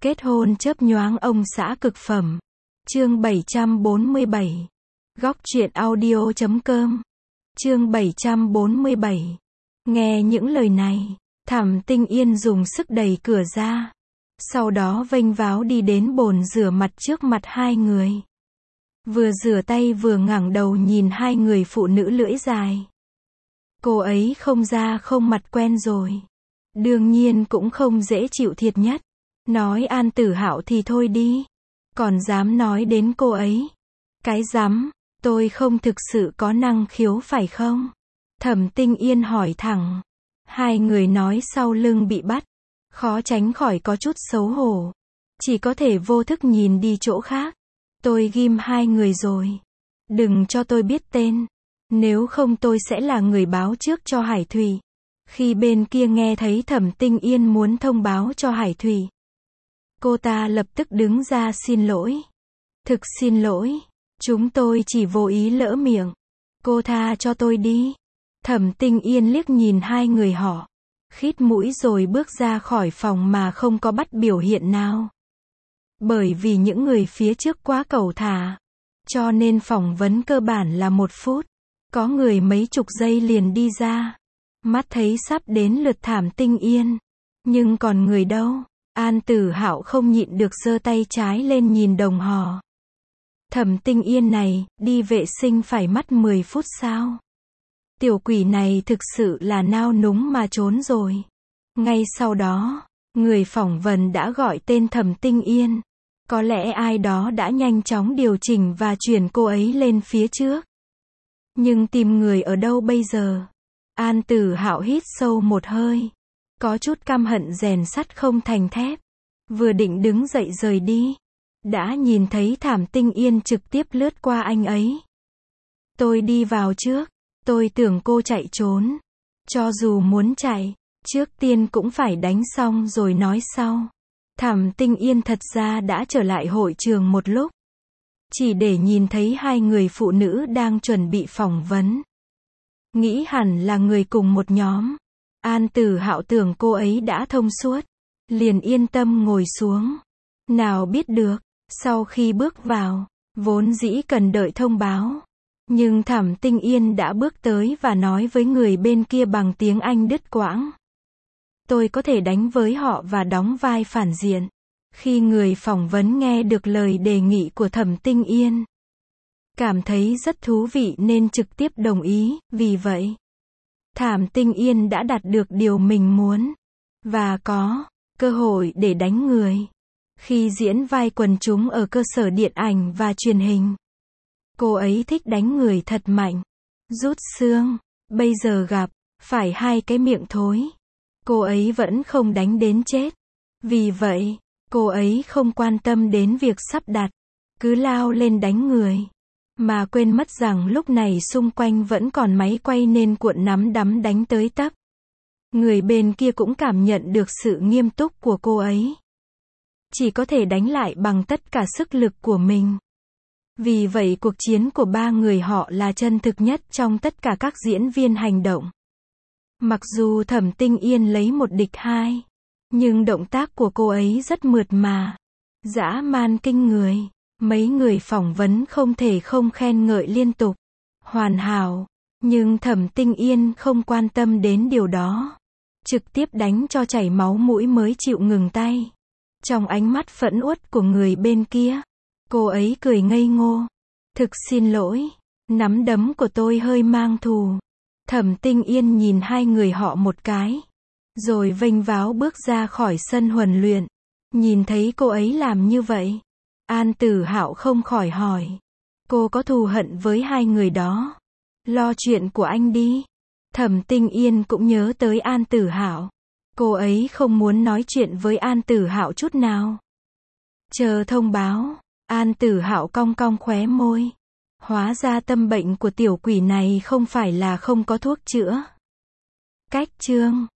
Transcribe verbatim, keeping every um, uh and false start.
Kết hôn chớp nhoáng ông xã cực phẩm. Chương bảy trăm bốn mươi bảy. Góc truyện audio chấm com. Chương bảy trăm bốn mươi bảy. Nghe những lời này, Thẩm Tinh Yên dùng sức đẩy cửa ra. Sau đó vênh váo đi đến bồn rửa mặt trước mặt hai người. Vừa rửa tay vừa ngẩng đầu nhìn hai người phụ nữ lưỡi dài. Cô ấy không da không mặt quen rồi. Đương nhiên cũng không dễ chịu thiệt nhất. Nói An Tử Hạo thì thôi đi. Còn dám nói đến cô ấy. Cái dám, tôi không thực sự có năng khiếu phải không? Thẩm Tinh Yên hỏi thẳng. Hai người nói sau lưng bị bắt. Khó tránh khỏi có chút xấu hổ. Chỉ có thể vô thức nhìn đi chỗ khác. Tôi ghim hai người rồi. Đừng cho tôi biết tên. Nếu không tôi sẽ là người báo trước cho Hải Thủy. Khi bên kia nghe thấy Thẩm Tinh Yên muốn thông báo cho Hải Thủy, cô ta lập tức đứng ra xin lỗi. Thực xin lỗi. Chúng tôi chỉ vô ý lỡ miệng. Cô tha cho tôi đi. Thẩm Tinh Yên liếc nhìn hai người họ. Khít mũi rồi bước ra khỏi phòng mà không có bắt biểu hiện nào. Bởi vì những người phía trước quá cẩu thả. Cho nên phỏng vấn cơ bản là một phút. Có người mấy chục giây liền đi ra. Mắt thấy sắp đến lượt Thẩm Tinh Yên. Nhưng còn người đâu? An Tử Hạo không nhịn được giơ tay trái lên nhìn đồng hồ. Thẩm Tinh Yên này, đi vệ sinh phải mất mười phút sao? Tiểu quỷ này thực sự là nao núng mà trốn rồi. Ngay sau đó, người phỏng vấn đã gọi tên Thẩm Tinh Yên. Có lẽ ai đó đã nhanh chóng điều chỉnh và chuyển cô ấy lên phía trước. Nhưng tìm người ở đâu bây giờ? An Tử Hạo hít sâu một hơi. Có chút căm hận rèn sắt không thành thép. Vừa định đứng dậy rời đi. Đã nhìn thấy Thẩm Tinh Yên trực tiếp lướt qua anh ấy. Tôi đi vào trước. Tôi tưởng cô chạy trốn. Cho dù muốn chạy, trước tiên cũng phải đánh xong rồi nói sau. Thẩm Tinh Yên thật ra đã trở lại hội trường một lúc. Chỉ để nhìn thấy hai người phụ nữ đang chuẩn bị phỏng vấn. Nghĩ hẳn là người cùng một nhóm. An Tử Hạo tưởng cô ấy đã thông suốt. Liền yên tâm ngồi xuống. Nào biết được, sau khi bước vào, vốn dĩ cần đợi thông báo. Nhưng Thẩm Tinh Yên đã bước tới và nói với người bên kia bằng tiếng Anh đứt quãng. Tôi có thể đánh với họ và đóng vai phản diện. Khi người phỏng vấn nghe được lời đề nghị của Thẩm Tinh Yên, cảm thấy rất thú vị nên trực tiếp đồng ý, vì vậy, Thẩm Tinh Yên đã đạt được điều mình muốn. Và có cơ hội để đánh người. Khi diễn vai quần chúng ở cơ sở điện ảnh và truyền hình, cô ấy thích đánh người thật mạnh. Rút xương. Bây giờ gặp phải hai cái miệng thối. Cô ấy vẫn không đánh đến chết. Vì vậy, cô ấy không quan tâm đến việc sắp đặt. Cứ lao lên đánh người. Mà quên mất rằng lúc này xung quanh vẫn còn máy quay nên cuộn nắm đấm đánh tới tấp. Người bên kia cũng cảm nhận được sự nghiêm túc của cô ấy. Chỉ có thể đánh lại bằng tất cả sức lực của mình. Vì vậy cuộc chiến của ba người họ là chân thực nhất trong tất cả các diễn viên hành động. Mặc dù Thẩm Tinh Yên lấy một địch hai, nhưng động tác của cô ấy rất mượt mà, dã man kinh người. Mấy người phỏng vấn không thể không khen ngợi liên tục. Hoàn hảo. Nhưng Thẩm Tinh Yên không quan tâm đến điều đó. Trực tiếp đánh cho chảy máu mũi mới chịu ngừng tay. Trong ánh mắt phẫn uất của người bên kia, cô ấy cười ngây ngô. Thực xin lỗi. Nắm đấm của tôi hơi mang thù. Thẩm Tinh Yên nhìn hai người họ một cái. Rồi vênh váo bước ra khỏi sân huấn luyện. Nhìn thấy cô ấy làm như vậy, An Tử Hạo không khỏi hỏi. Cô có thù hận với hai người đó? Lo chuyện của anh đi. Thẩm Tinh Yên cũng nhớ tới An Tử Hạo. Cô ấy không muốn nói chuyện với An Tử Hạo chút nào. Chờ thông báo. An Tử Hạo cong cong khóe môi. Hóa ra tâm bệnh của tiểu quỷ này không phải là không có thuốc chữa. Cách chương.